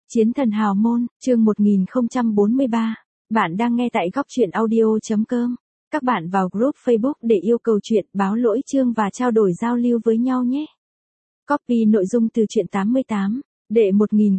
Chiến thần hào môn, chương 1043. Bạn đang nghe tại góc truyện audio.com. Các bạn vào group Facebook để yêu cầu chuyện, báo lỗi chương và trao đổi giao lưu với nhau nhé. Copy nội dung từ truyện 88. Đệ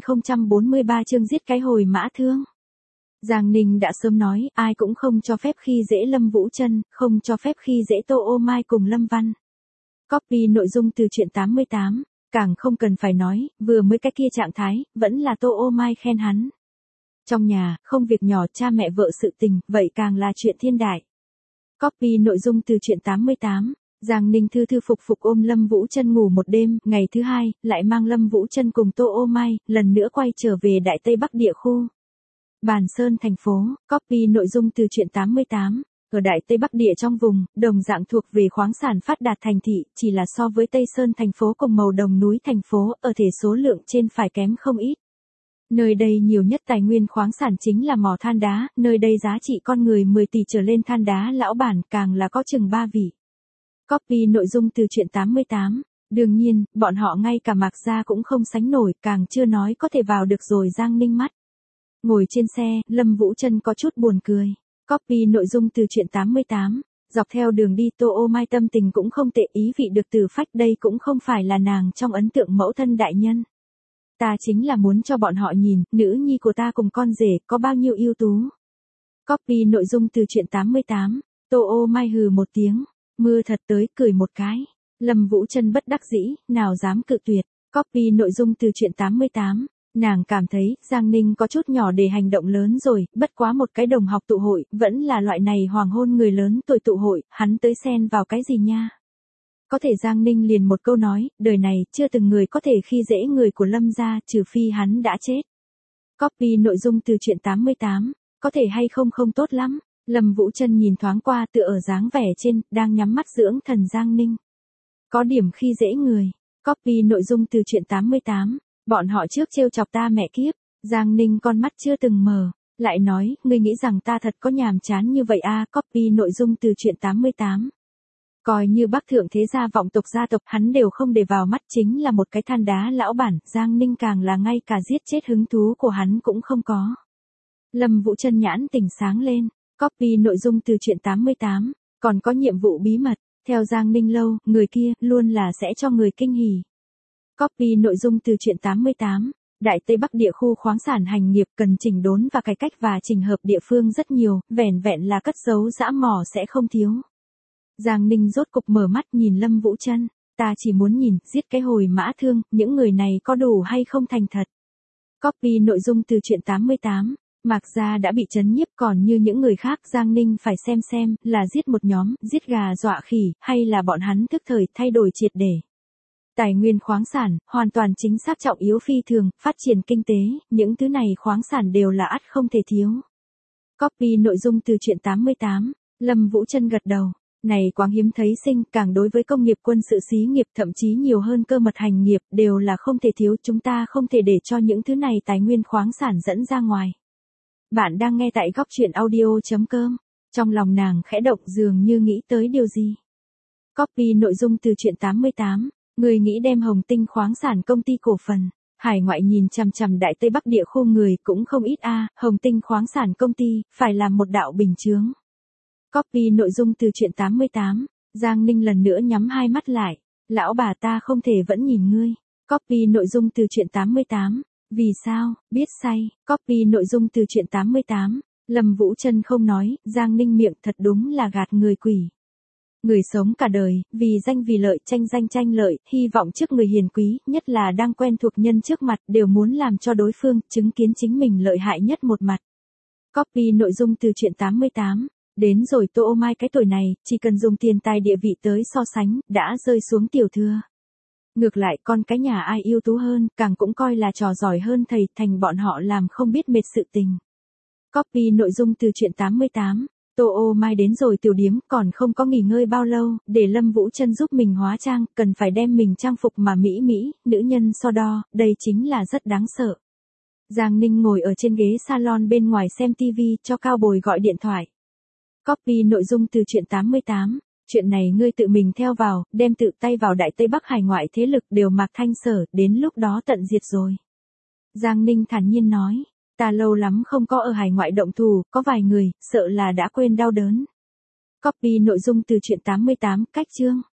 1043 chương giết cái hồi mã thương. Giang Ninh đã sớm nói, ai cũng không cho phép khi dễ Lâm Vũ Trân, không cho phép khi dễ Tô Ô Mai cùng Lâm Văn. Copy nội dung từ truyện 88. Càng không cần phải nói, vừa mới cái kia trạng thái, vẫn là Tô Ô Mai khen hắn. Trong nhà, không việc nhỏ cha mẹ vợ sự tình, vậy càng là chuyện thiên đại. Copy nội dung từ truyện 88. Giang Ninh thư phục ôm Lâm Vũ Trân ngủ một đêm, ngày thứ hai, lại mang Lâm Vũ Trân cùng Tô Ô Mai, lần nữa quay trở về Đại Tây Bắc địa khu. Bàn Sơn thành phố, copy nội dung từ truyện 88. Ở Đại Tây Bắc địa trong vùng, đồng dạng thuộc về khoáng sản phát đạt thành thị, chỉ là so với Tây Sơn thành phố cùng màu đồng núi thành phố, ở thể số lượng trên phải kém không ít. Nơi đây nhiều nhất tài nguyên khoáng sản chính là mỏ than đá, nơi đây giá trị con người 10 tỷ trở lên than đá lão bản càng là có chừng 3 vị. Copy nội dung từ truyện 88. Đương nhiên, bọn họ ngay cả Mạc Gia cũng không sánh nổi, càng chưa nói có thể vào được rồi Giang Ninh mắt. Ngồi trên xe, Lâm Vũ Trân có chút buồn cười. Copy nội dung từ truyện 88. Dọc theo đường đi Tô Ô Mai tâm tình cũng không tệ, ý vị được từ phách, đây cũng không phải là nàng trong ấn tượng mẫu thân đại nhân. Ta chính là muốn cho bọn họ nhìn, nữ nhi của ta cùng con rể có bao nhiêu ưu tú. Copy nội dung từ truyện 88. Tô Ô Mai hừ một tiếng. Mưa thật tới, cười một cái. Lâm Vũ Trân bất đắc dĩ, nào dám cự tuyệt. Copy nội dung từ truyện 88. Nàng cảm thấy, Giang Ninh có chút nhỏ để hành động lớn rồi, bất quá một cái đồng học tụ hội, vẫn là loại này hoàng hôn người lớn tuổi tụ hội, hắn tới xen vào cái gì nha. Có thể Giang Ninh liền một câu nói, đời này, chưa từng người có thể khi dễ người của Lâm gia, trừ phi hắn đã chết. Copy nội dung từ truyện 88, có thể hay không không tốt lắm. Lâm Vũ Trân nhìn thoáng qua tựa ở dáng vẻ trên, đang nhắm mắt dưỡng thần Giang Ninh. Có điểm khi dễ người. Copy nội dung từ truyện 88. Bọn họ trước trêu chọc ta mẹ kiếp. Giang Ninh con mắt chưa từng mở. Lại nói, ngươi nghĩ rằng ta thật có nhàm chán như vậy à? Copy nội dung từ truyện 88. Coi như Bắc thượng thế gia vọng tộc gia tộc hắn đều không để vào mắt, chính là một cái than đá lão bản. Giang Ninh càng là ngay cả giết chết hứng thú của hắn cũng không có. Lâm Vũ Trân nhãn tỉnh sáng lên. Copy nội dung từ truyện 88. Còn có nhiệm vụ bí mật. Theo Giang Ninh lâu, người kia luôn là sẽ cho người kinh hỉ. Copy nội dung từ truyện 88. Đại Tây Bắc địa khu khoáng sản hành nghiệp cần chỉnh đốn và cải cách và chỉnh hợp địa phương rất nhiều, vẻn vẹn là cất giấu dã mỏ sẽ không thiếu. Giang Ninh rốt cục mở mắt nhìn Lâm Vũ Trân. Ta chỉ muốn nhìn, giết cái hồi mã thương, những người này có đủ hay không thành thật. Copy nội dung từ truyện 88. Mạc Gia đã bị trấn nhiếp, còn như những người khác Giang Ninh phải xem là giết một nhóm, giết gà dọa khỉ, hay là bọn hắn thức thời thay đổi triệt để. Tài nguyên khoáng sản, hoàn toàn chính xác trọng yếu phi thường, phát triển kinh tế, những thứ này khoáng sản đều là ắt không thể thiếu. Copy nội dung từ truyện 88. Lâm Vũ Trân gật đầu. Này quáng hiếm thấy sinh, càng đối với công nghiệp quân sự xí nghiệp thậm chí nhiều hơn cơ mật hành nghiệp, đều là không thể thiếu, chúng ta không thể để cho những thứ này tài nguyên khoáng sản dẫn ra ngoài. Bạn đang nghe tại góc truyện audio.com. Trong lòng nàng khẽ động dường như nghĩ tới điều gì. Copy nội dung từ truyện 88. Người nghĩ đem Hồng Tinh khoáng sản công ty cổ phần. Hải ngoại nhìn chằm chằm Đại Tây Bắc địa khu người cũng không ít a. Hồng Tinh khoáng sản công ty, phải làm một đạo bình chướng. Copy nội dung từ truyện 88. Giang Ninh lần nữa nhắm hai mắt lại. Lão bà ta không thể vẫn nhìn ngươi. Copy nội dung từ truyện 88. Vì sao, biết say. Copy nội dung từ truyện 88. Lâm Vũ Trân không nói, Giang Ninh miệng thật đúng là gạt người quỷ. Người sống cả đời, vì danh vì lợi, tranh danh tranh lợi, hy vọng trước người hiền quý, nhất là đang quen thuộc nhân trước mặt, đều muốn làm cho đối phương chứng kiến chính mình lợi hại nhất một mặt. Copy nội dung từ truyện 88. Đến rồi Tô Ô Mai cái tuổi này, chỉ cần dùng tiền tài địa vị tới so sánh, đã rơi xuống tiểu thừa. Ngược lại con cái nhà ai ưu tú hơn, càng cũng coi là trò giỏi hơn thầy, thành bọn họ làm không biết mệt sự tình. Copy nội dung từ truyện 88. Tô Ô Mai đến rồi tiểu điếm, còn không có nghỉ ngơi bao lâu, để Lâm Vũ Trân giúp mình hóa trang, cần phải đem mình trang phục mà mỹ, nữ nhân so đo, đây chính là rất đáng sợ. Giang Ninh ngồi ở trên ghế salon bên ngoài xem TV, cho Cao Bồi gọi điện thoại. Copy nội dung từ truyện 88. Chuyện này ngươi tự mình theo vào, đem tự tay vào Đại Tây Bắc hải ngoại thế lực đều Mạc Thanh Sở, đến lúc đó tận diệt rồi. Giang Ninh thản nhiên nói, ta lâu lắm không có ở hải ngoại động thủ, có vài người, sợ là đã quên đau đớn. Copy nội dung từ truyện 88, cách chương.